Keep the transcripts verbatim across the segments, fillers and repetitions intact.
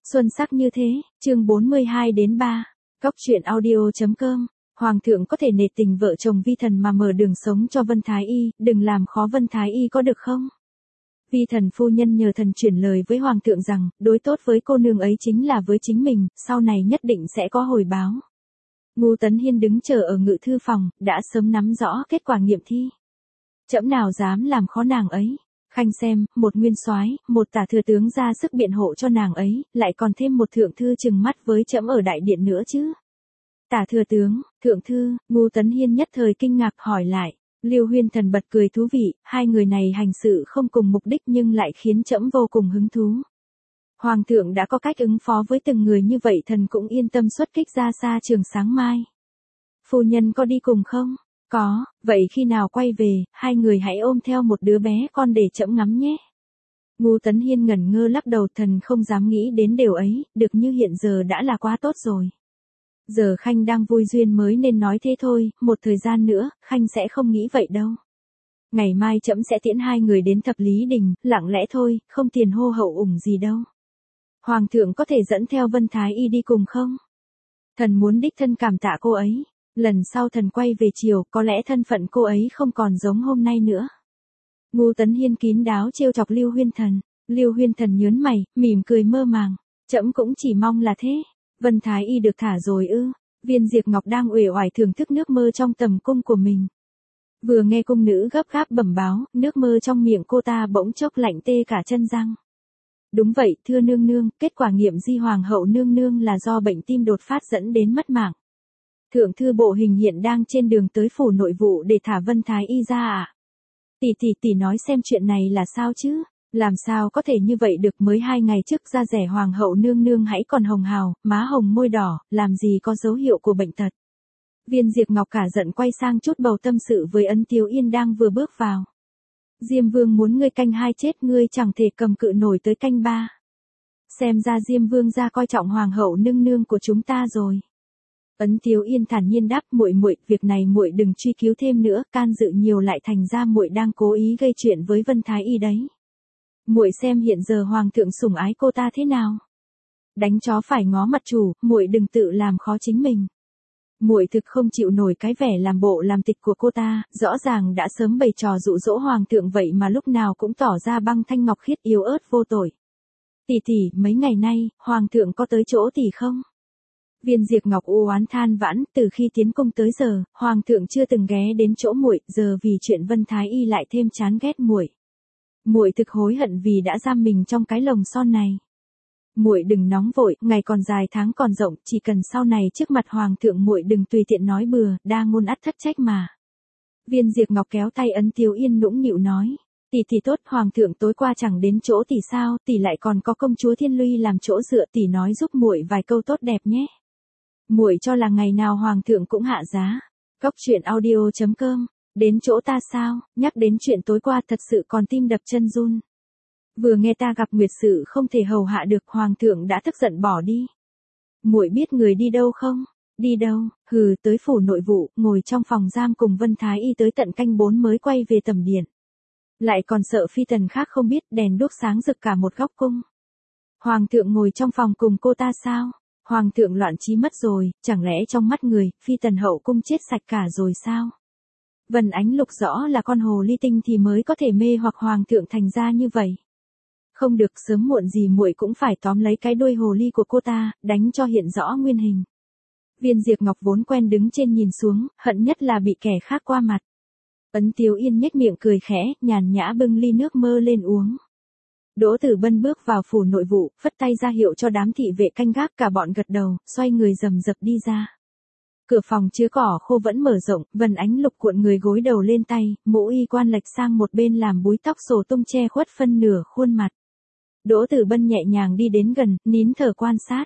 Xuân sắc như thế, chương bốn mươi hai đến ba. Góc truyện audio chấm com. Hoàng thượng có thể nể tình vợ chồng Vi Thần mà mở đường sống cho Vân Thái Y, đừng làm khó Vân Thái Y có được không? Vi Thần phu nhân nhờ thần chuyển lời với Hoàng thượng rằng, đối tốt với cô nương ấy chính là với chính mình, sau này nhất định sẽ có hồi báo. Ngô Tấn Hiên đứng chờ ở ngự thư phòng, đã sớm nắm rõ kết quả nghiệm thi. Trẫm nào dám làm khó nàng ấy. Khanh xem, một nguyên soái, một tả thừa tướng ra sức biện hộ cho nàng ấy, lại còn thêm một thượng thư trừng mắt với trẫm ở đại điện nữa chứ. Tả thừa tướng, thượng thư, Ngô Tấn Hiên nhất thời kinh ngạc hỏi lại. Lưu Huyên Thần bật cười thú vị, hai người này hành sự không cùng mục đích nhưng lại khiến trẫm vô cùng hứng thú. Hoàng thượng đã có cách ứng phó với từng người như vậy, thần cũng yên tâm xuất kích ra xa trường sáng mai. Phu nhân có đi cùng không? Có, vậy khi nào quay về, hai người hãy ôm theo một đứa bé con để trẫm ngắm nhé. Ngô Tấn Hiên ngẩn ngơ lắc đầu, thần không dám nghĩ đến điều ấy, được như hiện giờ đã là quá tốt rồi. Giờ Khanh đang vui duyên mới nên nói thế thôi, một thời gian nữa, Khanh sẽ không nghĩ vậy đâu. Ngày mai trẫm sẽ tiễn hai người đến Thập Lý Đình, lặng lẽ thôi, không tiền hô hậu ủng gì đâu. Hoàng thượng có thể dẫn theo Vân Thái Y đi cùng không? Thần muốn đích thân cảm tạ cô ấy. Lần sau thần quay về chiều, có lẽ thân phận cô ấy không còn giống hôm nay nữa. Ngô Tấn Hiên kín đáo trêu chọc Lưu Huyên Thần. Lưu Huyên Thần nhớn mày, mỉm cười mơ màng. Trẫm cũng chỉ mong là thế. Vân Thái Y được thả rồi ư? Viên Diệp Ngọc đang uể oải thưởng thức nước mơ trong tầm cung của mình. Vừa nghe cung nữ gấp gáp bẩm báo, nước mơ trong miệng cô ta bỗng chốc lạnh tê cả chân răng. Đúng vậy, thưa nương nương, kết quả nghiệm di hoàng hậu nương nương là do bệnh tim đột phát dẫn đến mất mạng. Thượng thư bộ hình hiện đang trên đường tới phủ nội vụ để thả Vân Thái Y ra à? Tỷ tỷ tỷ nói xem chuyện này là sao chứ? Làm sao có thể như vậy được, mới hai ngày trước da rẻ hoàng hậu nương nương hãy còn hồng hào, má hồng môi đỏ, làm gì có dấu hiệu của bệnh tật. Viên Diệp Ngọc cả giận quay sang chút bầu tâm sự với Ân Tiếu Yên đang vừa bước vào. Diêm Vương muốn ngươi canh hai chết, ngươi chẳng thể cầm cự nổi tới canh ba. Xem ra Diêm Vương ra coi trọng hoàng hậu nương nương của chúng ta rồi. Ấn Tiếu Yên thản nhiên đáp, muội muội, việc này muội đừng truy cứu thêm nữa, can dự nhiều lại thành ra muội đang cố ý gây chuyện với Vân Thái Y đấy. Muội xem hiện giờ hoàng thượng sủng ái cô ta thế nào. Đánh chó phải ngó mặt chủ, muội đừng tự làm khó chính mình. Muội thực không chịu nổi cái vẻ làm bộ làm tịch của cô ta, rõ ràng đã sớm bày trò dụ dỗ hoàng thượng vậy mà lúc nào cũng tỏ ra băng thanh ngọc khiết yếu ớt vô tội. Tỷ tỷ, mấy ngày nay, hoàng thượng có tới chỗ tỷ không? Viên Diệp Ngọc u oán than vãn, từ khi tiến cung tới giờ, hoàng thượng chưa từng ghé đến chỗ muội, giờ vì chuyện Vân Thái Y lại thêm chán ghét muội. Muội thực hối hận vì đã giam mình trong cái lồng son này. Muội đừng nóng vội, ngày còn dài tháng còn rộng, chỉ cần sau này trước mặt hoàng thượng muội đừng tùy tiện nói bừa, đa ngôn ắt thất trách mà. Viên Diệp Ngọc kéo tay Ấn Tiếu Yên nũng nịu nói, tỷ tỷ tốt, hoàng thượng tối qua chẳng đến chỗ tỷ sao, tỷ lại còn có công chúa Thiên Luy làm chỗ dựa, tỷ nói giúp muội vài câu tốt đẹp nhé. Muội cho là ngày nào hoàng thượng cũng hạ giá. Góc truyện audio chấm com. Đến chỗ ta sao? Nhắc đến chuyện tối qua thật sự còn tim đập chân run. Vừa nghe ta gặp nguyệt sự không thể hầu hạ được, hoàng thượng đã tức giận bỏ đi. Muội biết người đi đâu không? Đi đâu? Hừ, tới phủ nội vụ, ngồi trong phòng giam cùng Vân Thái Y tới tận canh bốn mới quay về tầm điện. Lại còn sợ phi tần khác không biết, đèn đuốc sáng rực cả một góc cung. Hoàng thượng ngồi trong phòng cùng cô ta sao? Hoàng thượng loạn trí mất rồi, chẳng lẽ trong mắt người, phi tần hậu cung chết sạch cả rồi sao? Vân Ánh Lục rõ là con hồ ly tinh thì mới có thể mê hoặc hoàng thượng thành ra như vậy. Không được, sớm muộn gì muội cũng phải tóm lấy cái đuôi hồ ly của cô ta, đánh cho hiện rõ nguyên hình. Viên Diệp Ngọc vốn quen đứng trên nhìn xuống, hận nhất là bị kẻ khác qua mặt. Ấn Tiếu Yên nhếch miệng cười khẽ, nhàn nhã bưng ly nước mơ lên uống. Đỗ Tử Bân bước vào phủ nội vụ, phất tay ra hiệu cho đám thị vệ canh gác, cả bọn gật đầu, xoay người rầm rập đi ra. Cửa phòng chứa cỏ khô vẫn mở rộng, Vân Ánh Lục cuộn người gối đầu lên tay, mũ y quan lệch sang một bên làm búi tóc xổ tung che khuất phân nửa khuôn mặt. Đỗ Tử Bân nhẹ nhàng đi đến gần, nín thở quan sát.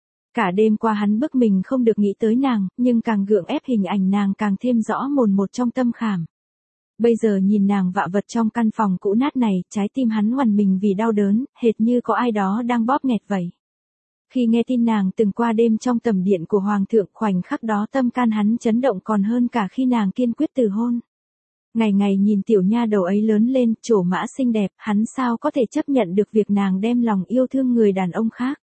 Cả đêm qua hắn bức mình không được nghĩ tới nàng, nhưng càng gượng ép hình ảnh nàng càng thêm rõ mồn một trong tâm khảm. Bây giờ nhìn nàng vạ vật trong căn phòng cũ nát này, trái tim hắn oằn mình vì đau đớn, hệt như có ai đó đang bóp nghẹt vậy. Khi nghe tin nàng từng qua đêm trong tầm điện của hoàng thượng, khoảnh khắc đó tâm can hắn chấn động còn hơn cả khi nàng kiên quyết từ hôn. Ngày ngày nhìn tiểu nha đầu ấy lớn lên, trổ mã xinh đẹp, hắn sao có thể chấp nhận được việc nàng đem lòng yêu thương người đàn ông khác.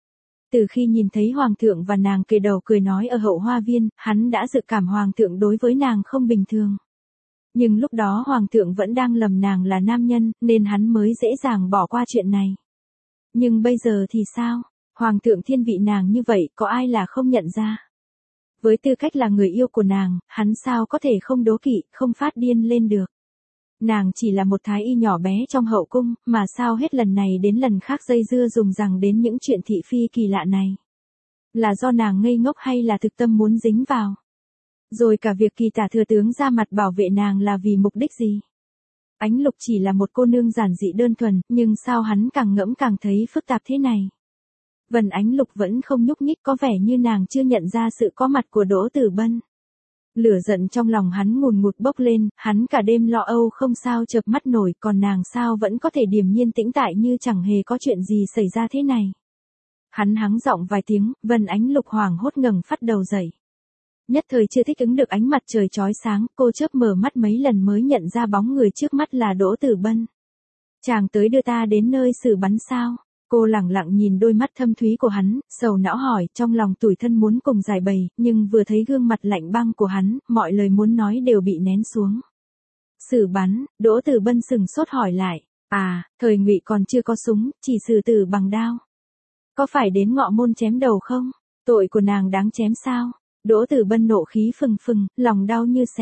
Từ khi nhìn thấy hoàng thượng và nàng kề đầu cười nói ở hậu hoa viên, hắn đã dự cảm hoàng thượng đối với nàng không bình thường. Nhưng lúc đó hoàng thượng vẫn đang lầm nàng là nam nhân, nên hắn mới dễ dàng bỏ qua chuyện này. Nhưng bây giờ thì sao? Hoàng thượng thiên vị nàng như vậy, có ai là không nhận ra? Với tư cách là người yêu của nàng, hắn sao có thể không đố kỵ, không phát điên lên được? Nàng chỉ là một thái y nhỏ bé trong hậu cung, mà sao hết lần này đến lần khác dây dưa dùng rằng đến những chuyện thị phi kỳ lạ này? Là do nàng ngây ngốc hay là thực tâm muốn dính vào? Rồi cả việc Kỳ Tả thừa tướng ra mặt bảo vệ nàng là vì mục đích gì? Ánh Lục chỉ là một cô nương giản dị đơn thuần, nhưng sao hắn càng ngẫm càng thấy phức tạp thế này? Vân Ánh Lục vẫn không nhúc nhích, có vẻ như nàng chưa nhận ra sự có mặt của Đỗ Tử Bân. Lửa giận trong lòng hắn ngùn ngụt bốc lên, hắn cả đêm lo âu không sao chợp mắt nổi, còn nàng sao vẫn có thể điềm nhiên tĩnh tại như chẳng hề có chuyện gì xảy ra thế này. Hắn hắng giọng vài tiếng, Vân Ánh Lục hoảng hốt ngẩng phát đầu dậy. Nhất thời chưa thích ứng được ánh mặt trời chói sáng, cô chớp mở mắt mấy lần mới nhận ra bóng người trước mắt là Đỗ Tử Bân. Chàng tới đưa ta đến nơi xử bắn sao? Cô lẳng lặng nhìn đôi mắt thâm thúy của hắn, sầu não hỏi, trong lòng tủi thân muốn cùng giải bày, nhưng vừa thấy gương mặt lạnh băng của hắn, mọi lời muốn nói đều bị nén xuống. Xử bắn, Đỗ Tử Bân sừng sốt hỏi lại, à, thời Ngụy còn chưa có súng, chỉ xử tử bằng đao. Có phải đến ngọ môn chém đầu không? Tội của nàng đáng chém sao? Đỗ Tử Bân nộ khí phừng phừng, lòng đau như xé.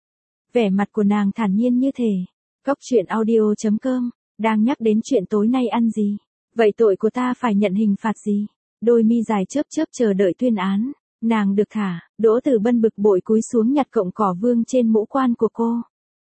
Vẻ mặt của nàng thản nhiên như thể. Cốc truyện audio chấm com, đang nhắc đến chuyện tối nay ăn gì? Vậy tội của ta phải nhận hình phạt gì? Đôi mi dài chớp chớp chờ đợi tuyên án. Nàng được thả, Đỗ Tử Bân bực bội cúi xuống nhặt cọng cỏ vương trên mũ quan của cô.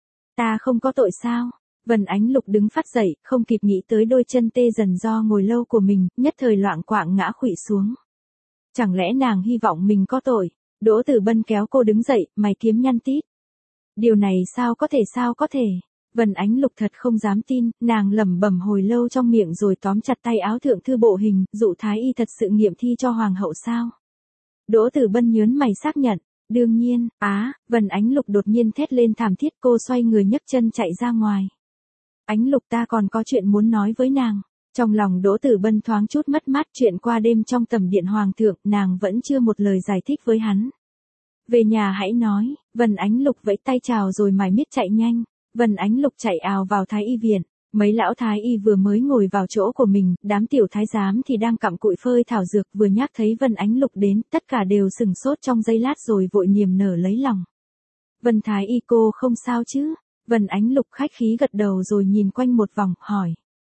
Ta không có tội sao? Vân Ánh Lục đứng phát dậy, không kịp nghĩ tới đôi chân tê dần do ngồi lâu của mình, nhất thời loạng choạng ngã khuỵu xuống. Chẳng lẽ nàng hy vọng mình có tội? Đỗ Tử Bân kéo cô đứng dậy, mày kiếm nhăn tít. Điều này sao có thể sao có thể? Vân Ánh Lục thật không dám tin, nàng lẩm bẩm hồi lâu trong miệng rồi tóm chặt tay áo thượng thư bộ hình, dụ thái y thật sự nghiệm thi cho hoàng hậu sao? Đỗ Tử Bân nhớn mày xác nhận, đương nhiên, á, Vân Ánh Lục đột nhiên thét lên thảm thiết, cô xoay người nhấc chân chạy ra ngoài. Ánh Lục, ta còn có chuyện muốn nói với nàng. Trong lòng Đỗ Tử Bân thoáng chút mất mát, chuyện qua đêm trong tầm điện hoàng thượng, nàng vẫn chưa một lời giải thích với hắn. Về nhà hãy nói. Vân Ánh Lục vẫy tay chào rồi mải miết chạy nhanh. Vân Ánh Lục chạy ào vào thái y viện. Mấy lão thái y vừa mới ngồi vào chỗ của mình, đám tiểu thái giám thì đang cặm cụi phơi thảo dược, vừa nhắc thấy Vân Ánh Lục đến, tất cả đều sừng sốt trong giây lát rồi vội niềm nở lấy lòng. Vân thái y, cô không sao chứ? Vân Ánh Lục khách khí gật đầu rồi nhìn quanh một vòng, hỏi.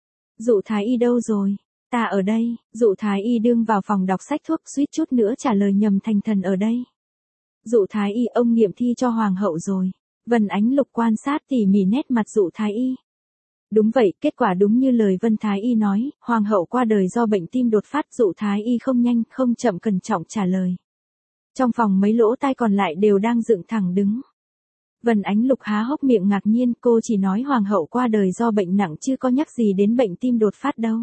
Dụ thái y đâu rồi? Ta ở đây. Dụ thái y đương vào phòng đọc sách thuốc, suýt chút nữa trả lời nhầm thành thần ở đây. Dụ thái y, ông nghiệm thi cho hoàng hậu rồi. Vân Ánh Lục quan sát tỉ mỉ nét mặt dụ thái y. Đúng vậy, kết quả đúng như lời Vân thái y nói, hoàng hậu qua đời do bệnh tim đột phát. Dụ thái y không nhanh không chậm cẩn trọng trả lời. Trong phòng mấy lỗ tai còn lại đều đang dựng thẳng đứng. Vân Ánh Lục há hốc miệng ngạc nhiên, cô chỉ nói hoàng hậu qua đời do bệnh nặng chứ có nhắc gì đến bệnh tim đột phát đâu.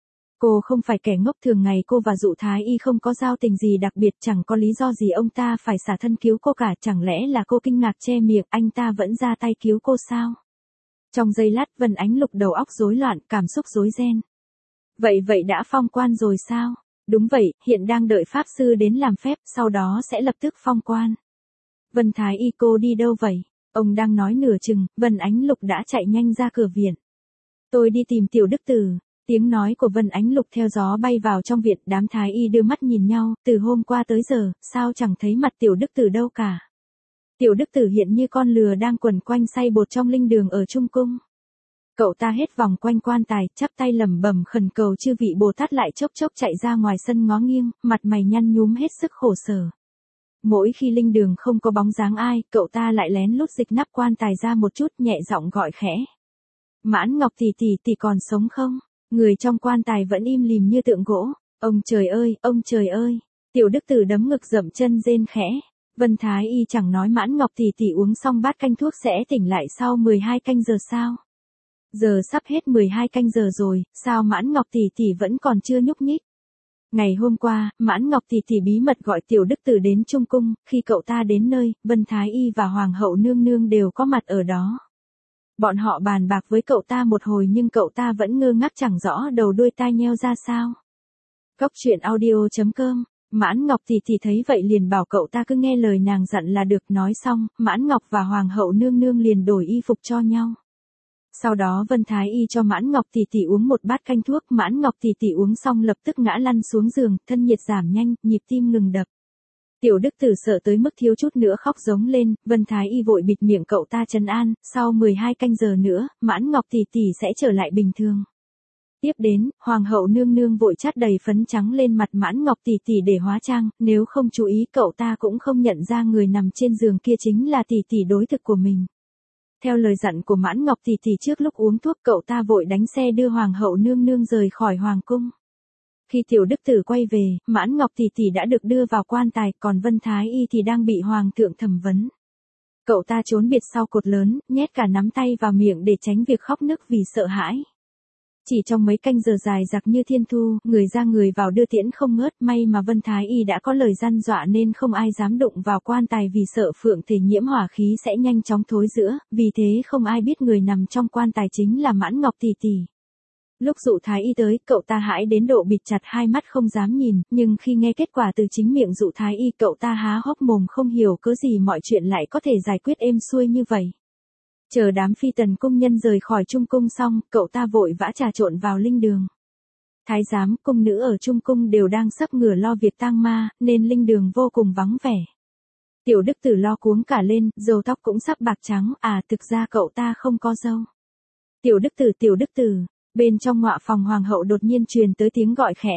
Cô không phải kẻ ngốc, thường ngày cô và dụ thái y không có giao tình gì đặc biệt, chẳng có lý do gì ông ta phải xả thân cứu cô cả, chẳng lẽ là cô kinh ngạc che miệng, anh ta vẫn ra tay cứu cô sao? Trong giây lát Vân Ánh Lục đầu óc rối loạn, cảm xúc rối ren. Vậy vậy đã phong quan rồi sao? Đúng vậy, hiện đang đợi pháp sư đến làm phép, sau đó sẽ lập tức phong quan. Vân thái y, cô đi đâu vậy? Ông đang nói nửa chừng, Vân Ánh Lục đã chạy nhanh ra cửa viện. Tôi đi tìm tiểu đức tử. Tiếng nói của Vân Ánh Lục theo gió bay vào trong viện, đám thái y đưa mắt nhìn nhau, từ hôm qua tới giờ, sao chẳng thấy mặt tiểu đức tử đâu cả. Tiểu đức tử hiện như con lừa đang quẩn quanh xay bột trong linh đường ở Trung Cung. Cậu ta hết vòng quanh quan tài, chắp tay lẩm bẩm khẩn cầu chư vị Bồ Tát, lại chốc chốc chạy ra ngoài sân ngó nghiêng, mặt mày nhăn nhúm hết sức khổ sở. Mỗi khi linh đường không có bóng dáng ai, cậu ta lại lén lút dịch nắp quan tài ra một chút, nhẹ giọng gọi khẽ. Mãn Ngọc tỷ tỷ tỷ còn sống không? Người trong quan tài vẫn im lìm như tượng gỗ. Ông trời ơi, ông trời ơi. Tiểu đức tử đấm ngực dậm chân rên khẽ. Vân thái y chẳng nói Mãn Ngọc tỷ tỷ uống xong bát canh thuốc sẽ tỉnh lại sau mười hai canh giờ sao? Giờ sắp hết mười hai canh giờ rồi, sao Mãn Ngọc tỷ tỷ vẫn còn chưa nhúc nhích? Ngày hôm qua, Mãn Ngọc tỷ tỷ bí mật gọi tiểu đức tử đến Trung Cung, khi cậu ta đến nơi, Vân thái y và hoàng hậu nương nương đều có mặt ở đó. Bọn họ bàn bạc với cậu ta một hồi nhưng cậu ta vẫn ngơ ngác chẳng rõ đầu đuôi tai nheo ra sao. Cóc truyện audio.com. Mãn Ngọc tỷ tỷ thấy vậy liền bảo cậu ta cứ nghe lời nàng dặn là được. Nói xong, Mãn Ngọc và Hoàng hậu nương nương liền đổi y phục cho nhau. Sau đó Vân Thái Y cho Mãn Ngọc tỷ tỷ uống một bát canh thuốc. Mãn Ngọc tỷ tỷ uống xong lập tức ngã lăn xuống giường, thân nhiệt giảm nhanh, nhịp tim ngừng đập. Tiểu Đức Tử sợ tới mức thiếu chút nữa khóc giống lên. Vân Thái Y vội bịt miệng cậu ta trấn an, sau mười hai canh giờ nữa, Mãn Ngọc tỷ tỷ sẽ trở lại bình thường. Tiếp đến, Hoàng hậu nương nương vội chát đầy phấn trắng lên mặt Mãn Ngọc tỷ tỷ để hóa trang, nếu không chú ý cậu ta cũng không nhận ra người nằm trên giường kia chính là tỷ tỷ đối thực của mình. Theo lời dặn của Mãn Ngọc tỷ tỷ trước lúc uống thuốc, cậu ta vội đánh xe đưa Hoàng hậu nương nương rời khỏi hoàng cung. Khi Tiểu Đức Tử quay về, Mãn Ngọc tỷ tỷ đã được đưa vào quan tài, còn Vân Thái Y thì đang bị hoàng thượng thẩm vấn. Cậu ta trốn biệt sau cột lớn, nhét cả nắm tay vào miệng để tránh việc khóc nức vì sợ hãi. Chỉ trong mấy canh giờ dài dặc như thiên thu, người ra người vào đưa tiễn không ngớt. May mà Vân Thái Y đã có lời răn dọa nên không ai dám đụng vào quan tài vì sợ phượng thể nhiễm hỏa khí sẽ nhanh chóng thối rữa, vì thế không ai biết người nằm trong quan tài chính là Mãn Ngọc tỷ tỷ. Lúc Dụ Thái Y tới, cậu ta hãi đến độ bịt chặt hai mắt không dám nhìn, nhưng khi nghe kết quả từ chính miệng Dụ Thái Y, cậu ta há hốc mồm không hiểu cớ gì mọi chuyện lại có thể giải quyết êm xuôi như vậy. Chờ đám phi tần cung nhân rời khỏi trung cung xong, cậu ta vội vã trà trộn vào linh đường. Thái giám, cung nữ ở trung cung đều đang sắp ngửa lo việc tang ma, nên linh đường vô cùng vắng vẻ. Tiểu Đức Tử lo cuống cả lên, râu tóc cũng sắp bạc trắng, à thực ra cậu ta không có râu. Tiểu Đức Tử, Tiểu Đức Tử, bên trong ngọa phòng hoàng hậu đột nhiên truyền tới tiếng gọi khẽ.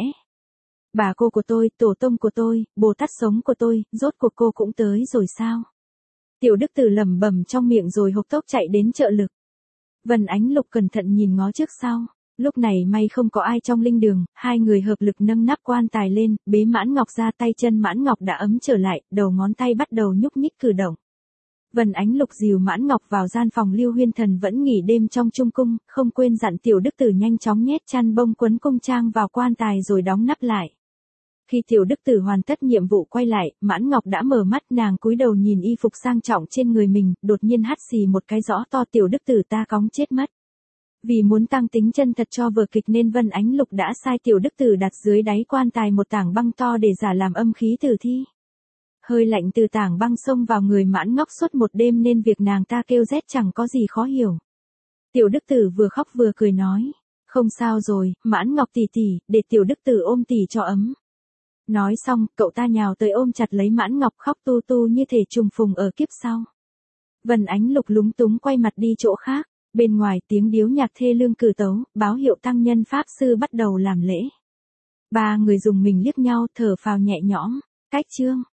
Bà cô của tôi, tổ tông của tôi, Bồ Tát sống của tôi, rốt cuộc cô cũng tới rồi sao? Tiểu Đức Tử lẩm bẩm trong miệng rồi hộc tốc chạy đến trợ lực. Vân Ánh Lục cẩn thận nhìn ngó trước sau. Lúc này may không có ai trong linh đường, hai người hợp lực nâng nắp quan tài lên, bế Mãn Ngọc ra, tay chân Mãn Ngọc đã ấm trở lại, đầu ngón tay bắt đầu nhúc nhích cử động. Vân Ánh Lục dìu Mãn Ngọc vào gian phòng Lưu Huyên Thần vẫn nghỉ đêm trong trung cung, không quên dặn Tiểu Đức Tử nhanh chóng nhét chăn bông quấn cung trang vào quan tài rồi đóng nắp lại. Khi Tiểu Đức Tử hoàn tất nhiệm vụ quay lại, Mãn Ngọc đã mở mắt, nàng cúi đầu nhìn y phục sang trọng trên người mình, đột nhiên hắt xì một cái rõ to. Tiểu Đức Tử ta cóng chết mất. Vì muốn tăng tính chân thật cho vở kịch nên Vân Ánh Lục đã sai Tiểu Đức Tử đặt dưới đáy quan tài một tảng băng to để giả làm âm khí tử thi. Hơi lạnh từ tảng băng xông vào người Mãn Ngọc suốt một đêm nên việc nàng ta kêu rét chẳng có gì khó hiểu. Tiểu Đức Tử vừa khóc vừa cười nói, không sao rồi, Mãn Ngọc tỷ tỷ, để Tiểu Đức Tử ôm tỷ cho ấm. Nói xong, cậu ta nhào tới ôm chặt lấy Mãn Ngọc, khóc tu tu như thể trùng phùng ở kiếp sau. Vân Ánh Lục lúng túng quay mặt đi chỗ khác, bên ngoài tiếng điếu nhạc thê lương cử tấu, báo hiệu tăng nhân pháp sư bắt đầu làm lễ. Ba người dùng mình liếc nhau, thở phào nhẹ nhõm. Cách chương